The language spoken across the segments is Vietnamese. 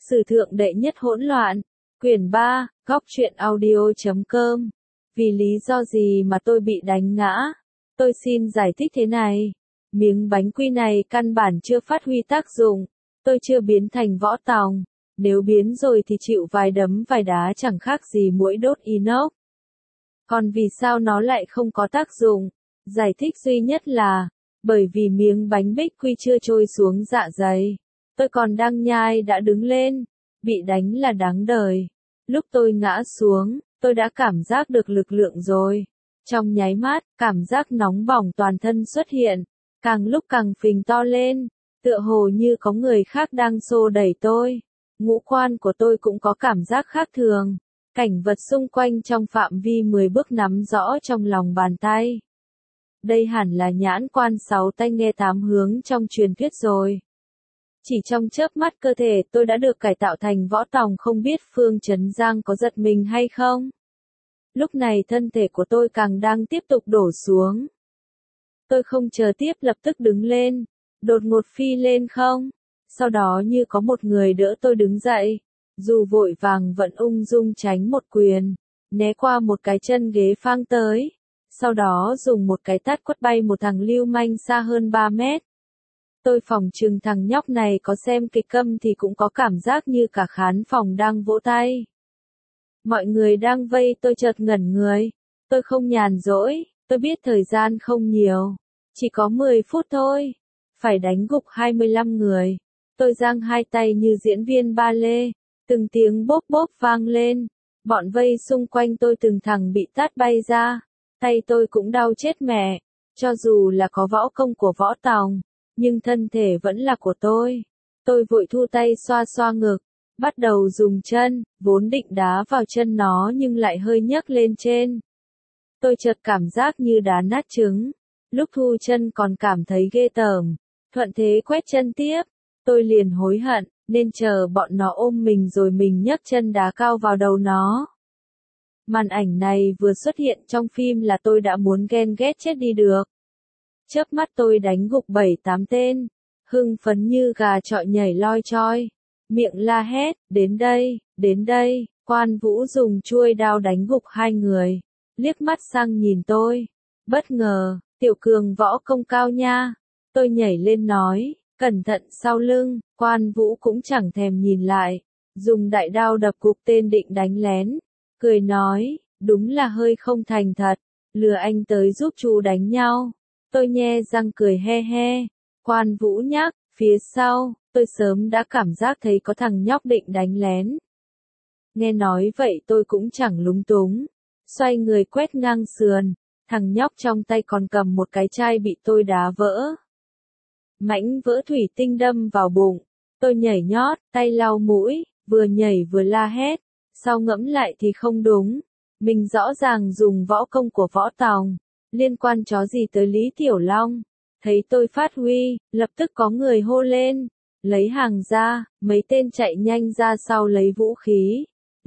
Sử thượng đệ nhất hỗn loạn, quyển 3, góc truyện audio.com. Vì lý do gì mà tôi bị đánh ngã? Tôi xin giải thích thế này. Miếng bánh quy này căn bản chưa phát huy tác dụng. Tôi chưa biến thành võ tòng. Nếu biến rồi thì chịu vài đấm vài đá chẳng khác gì muỗi đốt inox. Còn vì sao nó lại không có tác dụng? Giải thích duy nhất là, bởi vì miếng bánh bích quy chưa trôi xuống dạ dày. Tôi còn đang nhai đã đứng lên. Bị đánh là đáng đời. Lúc tôi ngã xuống, tôi đã cảm giác được lực lượng rồi. Trong nháy mắt, cảm giác nóng bỏng toàn thân xuất hiện. Càng lúc càng phình to lên. Tựa hồ như có người khác đang xô đẩy tôi. Ngũ quan của tôi cũng có cảm giác khác thường. Cảnh vật xung quanh trong phạm vi 10 bước nắm rõ trong lòng bàn tay. Đây hẳn là nhãn quan 6 tay nghe 8 hướng trong truyền thuyết rồi. Chỉ trong chớp mắt cơ thể tôi đã được cải tạo thành võ tòng, không biết Phương Trấn Giang có giật mình hay không. Lúc này thân thể của tôi càng đang tiếp tục đổ xuống. Tôi không chờ tiếp lập tức đứng lên, đột ngột phi lên không. Sau đó như có một người đỡ tôi đứng dậy. Dù vội vàng vẫn ung dung tránh một quyền, né qua một cái chân ghế phang tới. Sau đó dùng một cái tát quất bay một thằng lưu manh xa hơn 3 mét. Tôi phỏng chừng thằng nhóc này có xem kịch câm thì cũng có cảm giác như cả khán phòng đang vỗ tay. Mọi người đang vây tôi chợt ngẩn người. Tôi không nhàn rỗi, tôi biết thời gian không nhiều. Chỉ có 10 phút thôi. Phải đánh gục 25 người. Tôi giang hai tay như diễn viên ba lê. Từng tiếng bốp bốp vang lên. Bọn vây xung quanh tôi từng thằng bị tát bay ra. Tay tôi cũng đau chết mẹ. Cho dù là có võ công của võ tòng, nhưng thân thể vẫn là của tôi. Tôi vội thu tay xoa xoa ngực. Bắt đầu dùng chân, vốn định đá vào chân nó nhưng lại hơi nhấc lên trên. Tôi chợt cảm giác như đá nát trứng. Lúc thu chân còn cảm thấy ghê tởm. Thuận thế quét chân tiếp. Tôi liền hối hận, nên chờ bọn nó ôm mình rồi mình nhấc chân đá cao vào đầu nó. Màn ảnh này vừa xuất hiện trong phim là tôi đã muốn ghen ghét chết đi được. Chớp mắt tôi đánh gục 7-8 tên. Hưng phấn như gà chọi nhảy loi choi. Miệng la hét, đến đây, đến đây. Quan Vũ dùng chuôi đao đánh gục 2 người. Liếc mắt sang nhìn tôi. Bất ngờ, Tiểu Cường võ công cao nha. Tôi nhảy lên nói, cẩn thận sau lưng. Quan Vũ cũng chẳng thèm nhìn lại. Dùng đại đao đập gục tên định đánh lén. Cười nói, đúng là hơi không thành thật. Lừa anh tới giúp chú đánh nhau. Tôi nhe răng cười he he. Quan Vũ nhắc, phía sau, tôi sớm đã cảm giác thấy có thằng nhóc định đánh lén. Nghe nói vậy tôi cũng chẳng lúng túng. Xoay người quét ngang sườn. Thằng nhóc trong tay còn cầm một cái chai bị tôi đá vỡ. Mảnh vỡ thủy tinh đâm vào bụng. Tôi nhảy nhót, tay lau mũi, vừa nhảy vừa la hét. Sau ngẫm lại thì không đúng. Mình rõ ràng dùng võ công của võ tòng. Liên quan chó gì tới Lý Tiểu Long. Thấy tôi phát huy, lập tức có người hô lên. Lấy hàng ra, mấy tên chạy nhanh ra sau lấy vũ khí.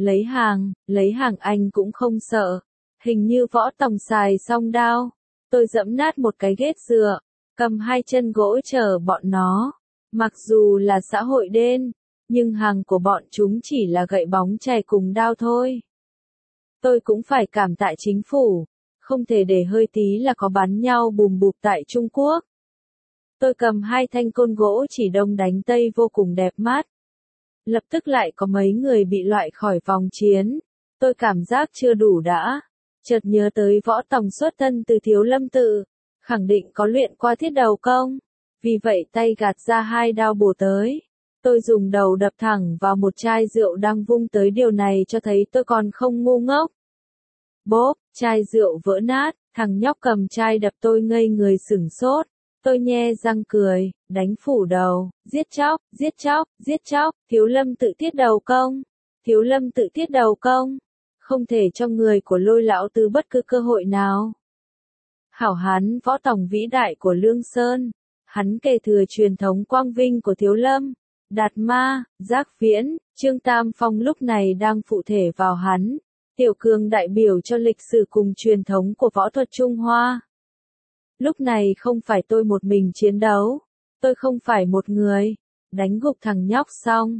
Lấy hàng anh cũng không sợ. Hình như võ tòng xài xong đao. Tôi dẫm nát một cái ghét dựa. Cầm 2 chân gỗ chờ bọn nó. Mặc dù là xã hội đen, nhưng hàng của bọn chúng chỉ là gậy bóng chày cùng đao thôi. Tôi cũng phải cảm tạ chính phủ. Không thể để hơi tí là có bắn nhau bùm bụp tại Trung Quốc. Tôi cầm 2 thanh côn gỗ chỉ đông đánh tây vô cùng đẹp mắt. Lập tức lại có mấy người bị loại khỏi vòng chiến. Tôi cảm giác chưa đủ đã. Chợt nhớ tới võ tòng xuất thân từ Thiếu Lâm Tự. Khẳng định có luyện qua thiết đầu công. Vì vậy tay gạt ra 2 đao bổ tới. Tôi dùng đầu đập thẳng vào một chai rượu đang vung tới, điều này cho thấy tôi còn không ngu ngốc. Bốp, chai rượu vỡ nát, thằng nhóc cầm chai đập tôi ngây người sửng sốt. Tôi nhe răng cười, đánh phủ đầu, giết chóc, giết chóc, giết chóc, Thiếu Lâm Tự thiết đầu công. Thiếu Lâm Tự thiết đầu công. Không thể cho người của Lôi lão từ bất cứ cơ hội nào. Hảo hán võ tòng vĩ đại của Lương Sơn. Hắn kể thừa truyền thống quang vinh của Thiếu Lâm. Đạt Ma, Giác Viễn, Trương Tam Phong lúc này đang phụ thể vào hắn. Tiểu Cường đại biểu cho lịch sử cùng truyền thống của võ thuật Trung Hoa. Lúc này không phải tôi một mình chiến đấu. Tôi không phải một người. Đánh gục thằng nhóc xong.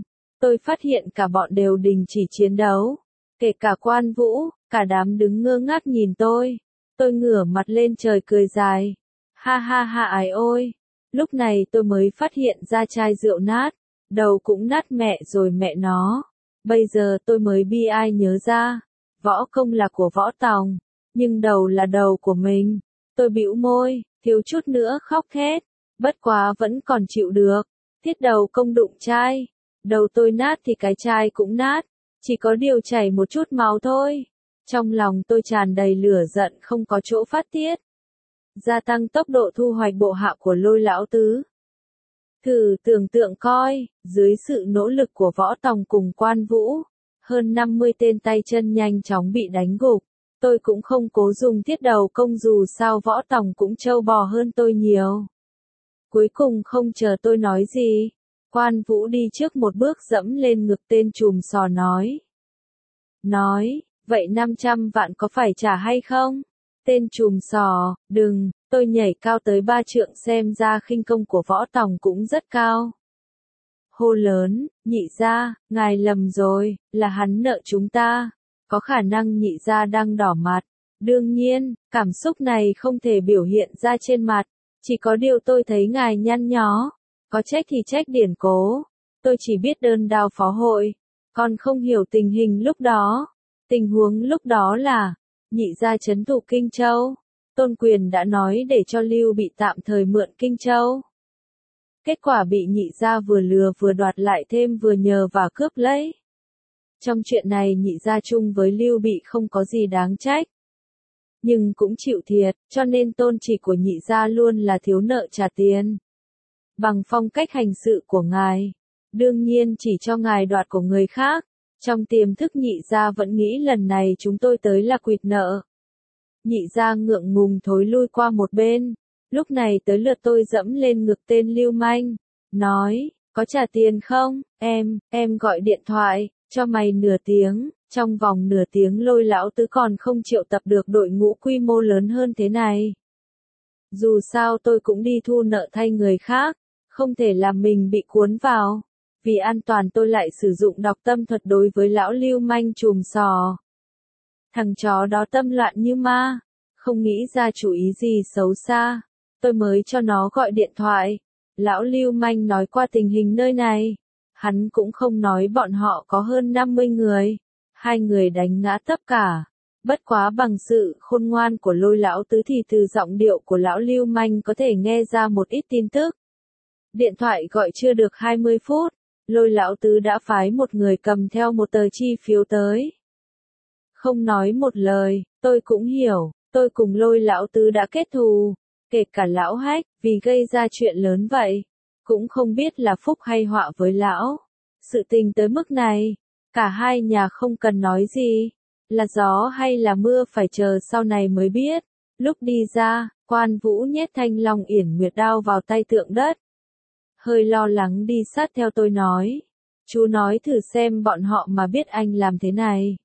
tôi phát hiện cả bọn đều đình chỉ chiến đấu. Kể cả Quan Vũ, cả đám đứng ngơ ngác nhìn tôi. Tôi ngửa mặt lên trời cười dài. Ha ha ha ái ôi. Lúc này tôi mới phát hiện ra chai rượu nát. Đầu cũng nát mẹ rồi mẹ nó. Bây giờ tôi mới bi ai nhớ ra. Võ công là của Võ Tòng. Nhưng đầu là đầu của mình. Tôi bĩu môi, thiếu chút nữa khóc thét. Bất quá vẫn còn chịu được. Thiết đầu công đụng chai. Đầu tôi nát thì cái chai cũng nát. Chỉ có điều chảy một chút máu thôi. Trong lòng tôi tràn đầy lửa giận không có chỗ phát tiết. Gia tăng tốc độ thu hoạch bộ hạ của Lôi lão tứ. Thử tưởng tượng coi, dưới sự nỗ lực của Võ Tòng cùng Quan Vũ, hơn 50 tên tay chân nhanh chóng bị đánh gục. Tôi cũng không cố dùng thiết đầu công dù sao Võ Tòng cũng trâu bò hơn tôi nhiều. Cuối cùng không chờ tôi nói gì, Quan Vũ đi trước một bước dẫm lên ngực tên trùm sò nói, vậy 500 vạn có phải trả hay không? Tên trùm sò, đừng, tôi nhảy cao tới 3 trượng xem ra khinh công của Võ Tòng cũng rất cao. Hô lớn, nhị gia, ngài lầm rồi, là hắn nợ chúng ta. Có khả năng nhị gia đang đỏ mặt. Đương nhiên, cảm xúc này không thể biểu hiện ra trên mặt. Chỉ có điều tôi thấy ngài nhăn nhó. Có trách thì trách điển cố. Tôi chỉ biết đơn đao phó hội. Còn không hiểu tình hình lúc đó. Tình huống lúc đó là, nhị gia trấn thủ Kinh Châu. Tôn Quyền đã nói để cho Lưu Bị tạm thời mượn Kinh Châu. Kết quả bị nhị gia vừa lừa vừa đoạt lại thêm vừa nhờ và cướp lấy. Trong chuyện này nhị gia chung với Lưu Bị không có gì đáng trách. Nhưng cũng chịu thiệt, cho nên tôn chỉ của nhị gia luôn là thiếu nợ trả tiền. Bằng phong cách hành sự của ngài, đương nhiên chỉ cho ngài đoạt của người khác. Trong tiềm thức nhị gia vẫn nghĩ lần này chúng tôi tới là quỵt nợ. Nhị gia ngượng ngùng thối lui qua một bên. Lúc này tới lượt tôi dẫm lên ngực tên lưu manh. Nói, có trả tiền không? Em gọi điện thoại, cho mày nửa tiếng. Trong vòng nửa tiếng Lôi lão tứ còn không triệu tập được đội ngũ quy mô lớn hơn thế này. Dù sao tôi cũng đi thu nợ thay người khác. Không thể làm mình bị cuốn vào. Vì an toàn tôi lại sử dụng đọc tâm thuật đối với lão lưu manh trùm sò. Thằng chó đó tâm loạn như ma. Không nghĩ ra chủ ý gì xấu xa. Tôi mới cho nó gọi điện thoại. Lão lưu manh nói qua tình hình nơi này. Hắn cũng không nói bọn họ có hơn 50 người. 2 người đánh ngã tất cả. Bất quá bằng sự khôn ngoan của Lôi lão tứ thì từ giọng điệu của lão lưu manh có thể nghe ra một ít tin tức. Điện thoại gọi chưa được 20 phút. Lôi lão tứ đã phái một người cầm theo một tờ chi phiếu tới. Không nói một lời, tôi cũng hiểu, tôi cùng Lôi lão tứ đã kết thù. Kể cả lão Hách, vì gây ra chuyện lớn vậy. Cũng không biết là phúc hay họa với lão. Sự tình tới mức này, cả hai nhà không cần nói gì. Là gió hay là mưa phải chờ sau này mới biết. Lúc đi ra, Quan Vũ nhét thanh long yển nguyệt đao vào tay Tượng Đất. Hơi lo lắng đi sát theo tôi nói. Chú nói thử xem bọn họ mà biết anh làm thế này.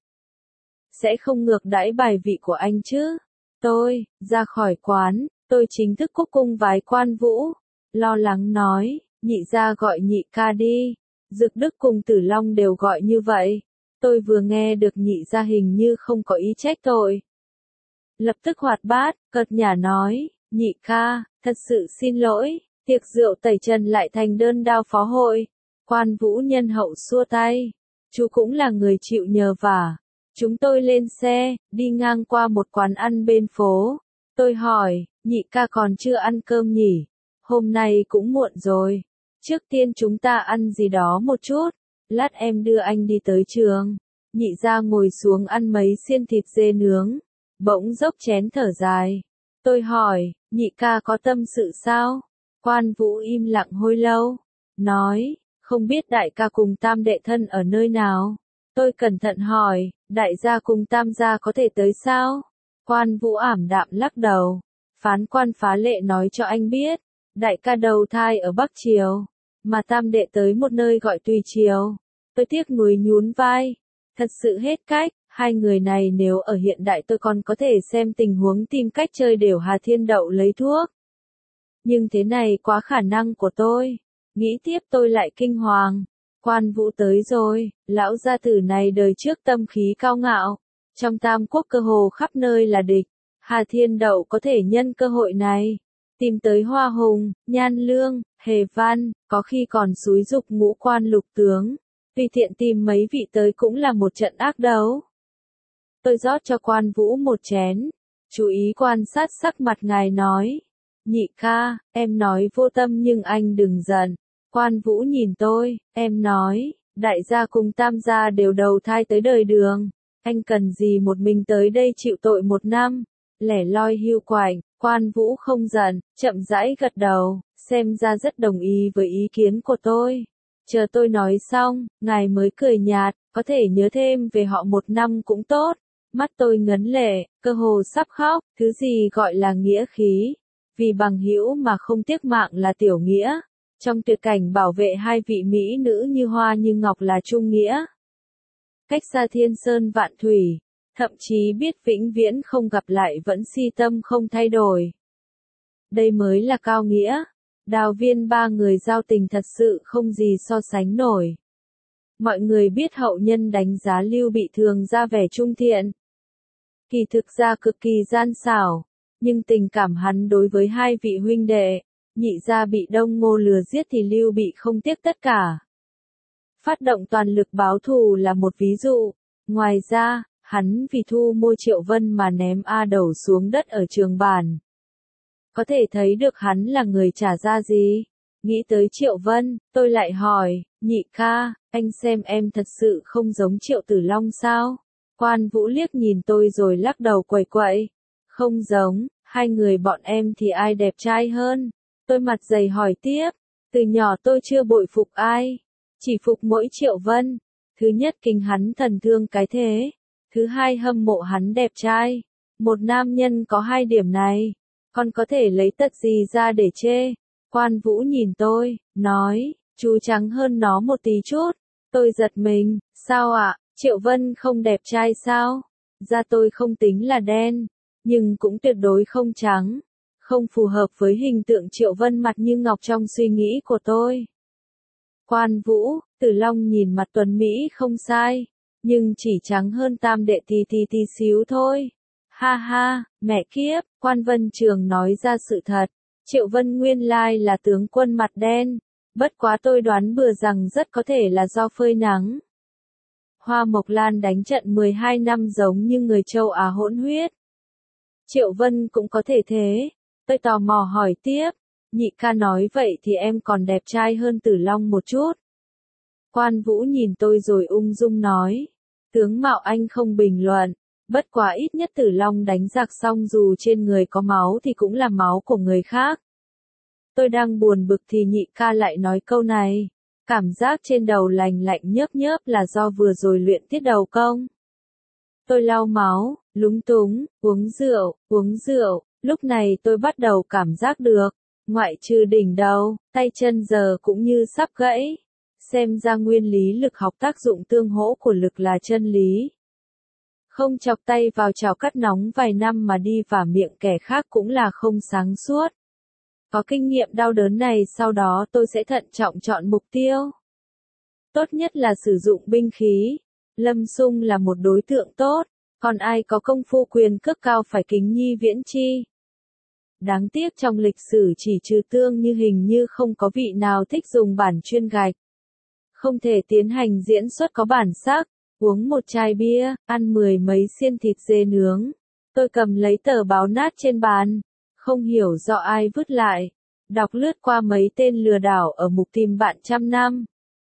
Sẽ không ngược đãi bài vị của anh chứ. Tôi, ra khỏi quán, tôi chính thức cúc cung vái Quan Vũ. Lo lắng nói, nhị gia gọi nhị ca đi. Dực Đức cùng Tử Long đều gọi như vậy. Tôi vừa nghe được nhị gia hình như không có ý trách tội. Lập tức hoạt bát, cợt nhả nói, nhị ca, thật sự xin lỗi. Tiệc rượu tẩy trần lại thành đơn đao phó hội. Quan Vũ nhân hậu xua tay. Chú cũng là người chịu nhờ vả. Chúng tôi lên xe, đi ngang qua một quán ăn bên phố. Tôi hỏi, nhị ca còn chưa ăn cơm nhỉ? Hôm nay cũng muộn rồi. Trước tiên chúng ta ăn gì đó một chút. Lát em đưa anh đi tới trường. Nhị gia ngồi xuống ăn mấy xiên thịt dê nướng. Bỗng dốc chén thở dài. Tôi hỏi, nhị ca có tâm sự sao? Quan Vũ im lặng hồi lâu. Nói, không biết đại ca cùng tam đệ thân ở nơi nào? Tôi cẩn thận hỏi, đại gia cùng tam gia có thể tới sao? Quan Vũ ảm đạm lắc đầu. Phán quan Phá Lệ nói cho anh biết, đại ca đầu thai ở Bắc Triều, mà tam đệ tới một nơi gọi Tùy Triều. Tôi tiếc nuối nhún vai. Thật sự hết cách, hai người này nếu ở hiện đại tôi còn có thể xem tình huống tìm cách chơi đều Hà Thiên Đậu lấy thuốc. Nhưng thế này quá khả năng của tôi. Nghĩ tiếp tôi lại kinh hoàng. Quan Vũ tới rồi, lão gia tử này đời trước tâm khí cao ngạo, trong Tam Quốc cơ hồ khắp nơi là địch. Hà Thiên Đậu có thể nhân cơ hội này, tìm tới Hoa Hùng, Nhan Lương, Hề Văn, có khi còn xúi giục ngũ quan lục tướng, tùy tiện tìm mấy vị tới cũng là một trận ác đấu. Tôi rót cho Quan Vũ một chén, chú ý quan sát sắc mặt ngài nói. Nhị ca, em nói vô tâm nhưng anh đừng giận. Quan Vũ nhìn tôi, em nói, đại gia cùng tam gia đều đầu thai tới đời Đường. Anh cần gì một mình tới đây chịu tội 1 năm, lẻ loi hưu quạnh. Quan Vũ không giận, chậm rãi gật đầu, xem ra rất đồng ý với ý kiến của tôi. Chờ tôi nói xong, ngài mới cười nhạt, có thể nhớ thêm về họ 1 năm cũng tốt. Mắt tôi ngấn lệ, cơ hồ sắp khóc, thứ gì gọi là nghĩa khí. Vì bằng hữu mà không tiếc mạng là tiểu nghĩa. Trong tuyệt cảnh bảo vệ 2 vị mỹ nữ như hoa như ngọc là trung nghĩa. Cách xa thiên sơn vạn thủy, thậm chí biết vĩnh viễn không gặp lại vẫn si tâm không thay đổi. Đây mới là cao nghĩa. Đào Viên 3 người giao tình thật sự không gì so sánh nổi. Mọi người biết hậu nhân đánh giá Lưu Bị thường ra vẻ trung thiện. Kỳ thực ra cực kỳ gian xảo, nhưng tình cảm hắn đối với 2 vị huynh đệ, Nhị gia bị Đông Ngô lừa giết thì Lưu Bị không tiếc tất cả. Phát động toàn lực báo thù là một ví dụ. Ngoài ra, hắn vì thu mua Triệu Vân mà ném A Đầu xuống đất ở Trường Bản. Có thể thấy được hắn là người trả ra gì. Nghĩ tới Triệu Vân, tôi lại hỏi, nhị ca, anh xem em thật sự không giống Triệu Tử Long sao? Quan Vũ liếc nhìn tôi rồi lắc đầu quẩy quậy. Không giống, 2 người bọn em thì ai đẹp trai hơn? Tôi mặt dày hỏi tiếp, từ nhỏ tôi chưa bội phục ai, chỉ phục mỗi Triệu Vân. Thứ nhất kính hắn thần thương cái thế, thứ hai hâm mộ hắn đẹp trai. Một nam nhân có 2 điểm này, còn có thể lấy tật gì ra để chê? Quan Vũ nhìn tôi, nói, chú trắng hơn nó một tí chút. Tôi giật mình, sao ạ, Triệu Vân không đẹp trai sao? Da tôi không tính là đen, nhưng cũng tuyệt đối không trắng. Không phù hợp với hình tượng Triệu Vân mặt như ngọc trong suy nghĩ của tôi. Quan Vũ, Tử Long nhìn mặt tuấn Mỹ không sai, nhưng chỉ trắng hơn Tam đệ tí xíu thôi. Ha ha, mẹ kiếp, Quan Vân Trường nói ra sự thật. Triệu Vân nguyên lai là tướng quân mặt đen, bất quá tôi đoán bừa rằng rất có thể là do phơi nắng. Hoa Mộc Lan đánh trận 12 năm giống như người châu Á hỗn huyết. Triệu Vân cũng có thể thế. Tôi tò mò hỏi tiếp, nhị ca nói vậy thì em còn đẹp trai hơn Tử Long một chút. Quan Vũ nhìn tôi rồi ung dung nói, tướng mạo anh không bình luận, bất quá ít nhất Tử Long đánh giặc xong dù trên người có máu thì cũng là máu của người khác. Tôi đang buồn bực thì nhị ca lại nói câu này, cảm giác trên đầu lành lạnh nhớp nhớp là do vừa rồi luyện tiết đầu công. Tôi lau máu, lúng túng, uống rượu, lúc này tôi bắt đầu cảm giác được, ngoại trừ đỉnh đầu, tay chân giờ cũng như sắp gãy. Xem ra nguyên lý lực học tác dụng tương hỗ của lực là chân lý. Không chọc tay vào chảo cắt nóng vài năm mà đi vả miệng kẻ khác cũng là không sáng suốt. Có kinh nghiệm đau đớn này sau đó tôi sẽ thận trọng chọn mục tiêu. Tốt nhất là sử dụng binh khí. Lâm Sung là một đối tượng tốt, còn ai có công phu quyền cước cao phải kính nhi viễn chi. Đáng tiếc trong lịch sử chỉ trừ Tương Như hình như không có vị nào thích dùng bản chuyên gạch. Không thể tiến hành diễn xuất có bản sắc, uống một chai bia, ăn 10 mấy xiên thịt dê nướng. Tôi cầm lấy tờ báo nát trên bàn, không hiểu do ai vứt lại, đọc lướt qua mấy tên lừa đảo ở mục tìm bạn trăm năm.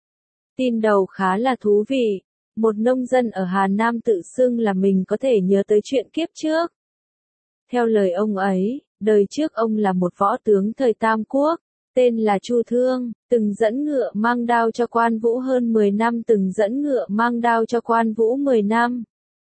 Tin đầu khá là thú vị, một nông dân ở Hà Nam tự xưng là mình có thể nhớ tới chuyện kiếp trước. Theo lời ông ấy, đời trước ông là một võ tướng thời Tam Quốc, tên là Chu Thương, từng dẫn ngựa mang đao cho Quan Vũ hơn 10 năm, từng dẫn ngựa mang đao cho Quan Vũ 10 năm.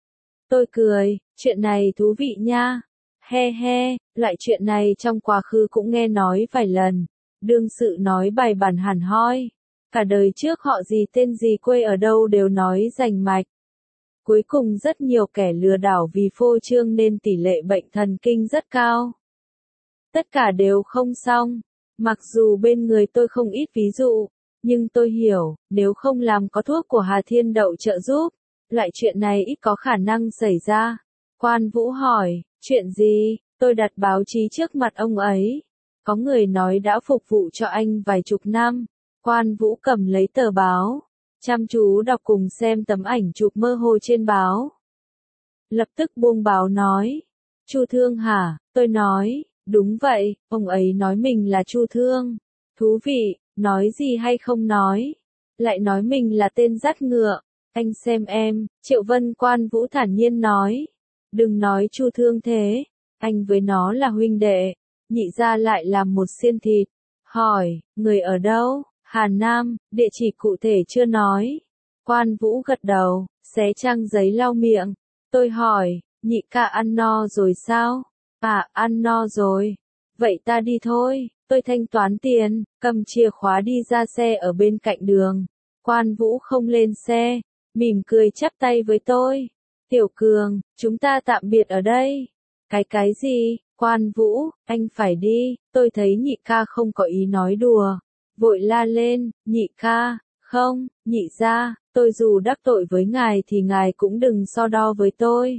Tôi cười, chuyện này thú vị nha. He he, loại chuyện này trong quá khứ cũng nghe nói vài lần. Đương sự nói bài bản hẳn hoi. Cả đời trước họ gì tên gì quê ở đâu đều nói rành mạch. Cuối cùng rất nhiều kẻ lừa đảo vì phô trương nên tỷ lệ bệnh thần kinh rất cao. Tất cả đều không xong. Mặc dù bên người tôi không ít ví dụ, Nhưng tôi hiểu, nếu không làm có thuốc của Hà Thiên Đậu trợ giúp, loại chuyện này ít có khả năng xảy ra. Quan Vũ hỏi, chuyện gì? Tôi đặt báo chí trước mặt ông ấy. Có người nói đã phục vụ cho anh vài chục năm. Quan Vũ cầm lấy tờ báo, chăm chú đọc cùng xem tấm ảnh chụp mơ hồ trên báo. Lập tức buông báo nói, Chu Thương hả? Tôi nói, đúng vậy, ông ấy nói mình là Chu Thương. Thú vị, nói gì hay không nói. Lại nói mình là tên dắt ngựa. Anh xem em, Triệu Vân. Quan Vũ thản nhiên nói. Đừng nói Chu Thương thế, anh với nó là huynh đệ. Nhị gia lại làm một xiên thịt. Hỏi, người ở đâu? Hà Nam, địa chỉ cụ thể chưa nói. Quan Vũ gật đầu, xé trang giấy lau miệng. Tôi hỏi, nhị ca ăn no rồi sao? À, ăn no rồi. Vậy ta đi thôi, tôi thanh toán tiền, cầm chìa khóa đi ra xe ở bên cạnh đường. Quan Vũ không lên xe, mỉm cười chắp tay với tôi. Tiểu Cường, chúng ta tạm biệt ở đây. Cái gì? Quan Vũ, anh phải đi. Tôi thấy nhị ca không có ý nói đùa. Vội la lên, nhị ca, không, nhị gia, tôi dù đắc tội với ngài thì ngài cũng đừng so đo với tôi.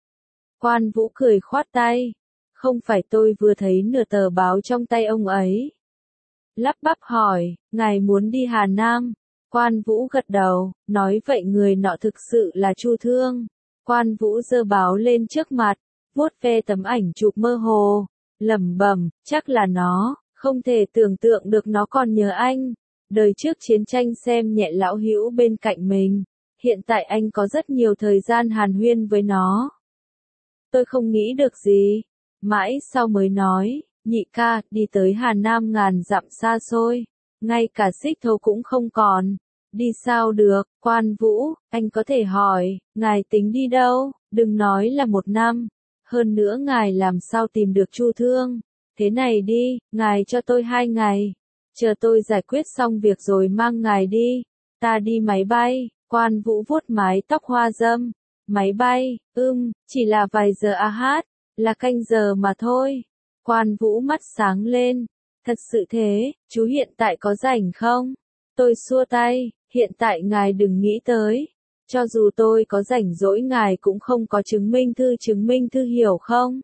Quan Vũ cười khoát tay. Không phải, tôi vừa thấy nửa tờ báo trong tay ông ấy. Lắp bắp hỏi, ngài muốn đi Hà Nam? Quan Vũ gật đầu, nói vậy người nọ thực sự là Chu Thương. Quan Vũ giơ báo lên trước mặt, vuốt ve tấm ảnh chụp mơ hồ, lẩm bẩm, chắc là nó, không thể tưởng tượng được nó còn nhớ anh. Đời trước chiến tranh xem nhẹ lão hữu bên cạnh mình, hiện tại anh có rất nhiều thời gian hàn huyên với nó. Tôi không nghĩ được gì, mãi sau mới nói, nhị ca, đi tới Hà Nam ngàn dặm xa xôi, ngay cả xích thố cũng không còn. Đi sao được? Quan Vũ, anh có thể hỏi, ngài tính đi đâu? Đừng nói là 1 năm. Hơn nữa ngài làm sao tìm được Chu Thương? Thế này đi, ngài cho tôi 2 ngày. Chờ tôi giải quyết xong việc rồi mang ngài đi. Ta đi máy bay. Quan Vũ vuốt mái tóc hoa dâm. Máy bay, chỉ là vài giờ là canh giờ mà thôi. Quan Vũ mắt sáng lên. Thật sự thế, chú hiện tại có rảnh không? Tôi xua tay, hiện tại ngài đừng nghĩ tới. Cho dù tôi có rảnh rỗi ngài cũng không có chứng minh thư hiểu không?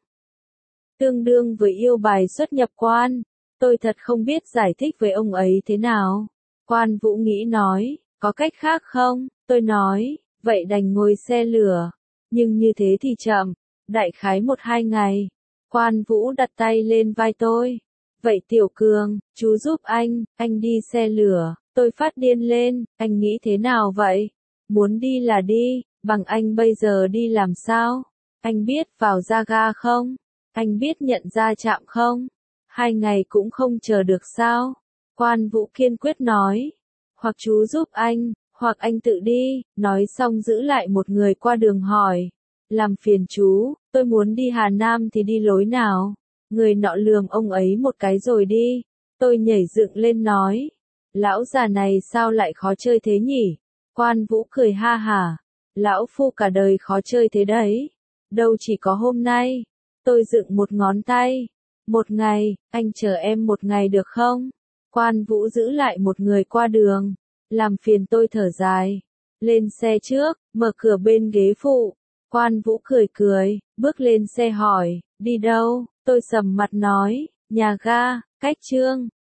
Tương đương với yêu bài xuất nhập quan. Tôi thật không biết giải thích với ông ấy thế nào. Quan Vũ nghĩ nói, có cách khác không? Tôi nói, vậy đành ngồi xe lửa. Nhưng như thế thì chậm, đại khái 1-2 ngày. Quan Vũ đặt tay lên vai tôi. Vậy Tiểu Cường, chú giúp anh đi xe lửa. Tôi phát điên lên, anh nghĩ thế nào vậy? Muốn đi là đi, bằng anh bây giờ đi làm sao? Anh biết vào ra ga không? Anh biết nhận ra trạm không? 2 ngày cũng không chờ được sao? Quan Vũ kiên quyết nói. Hoặc chú giúp anh, hoặc anh tự đi. Nói xong giữ lại một người qua đường hỏi. Làm phiền chú, tôi muốn đi Hà Nam thì đi lối nào? Người nọ lườm ông ấy một cái rồi đi. Tôi nhảy dựng lên nói. Lão già này sao lại khó chơi thế nhỉ? Quan Vũ cười ha hả. Lão phu cả đời khó chơi thế đấy. Đâu chỉ có hôm nay. Tôi dựng một ngón tay. 1 ngày, anh chờ em 1 ngày được không? Quan Vũ giữ lại một người qua đường. Làm phiền tôi thở dài. Lên xe trước, mở cửa bên ghế phụ. Quan Vũ cười cười, bước lên xe hỏi, đi đâu? Tôi sầm mặt nói, nhà ga, cách Trương.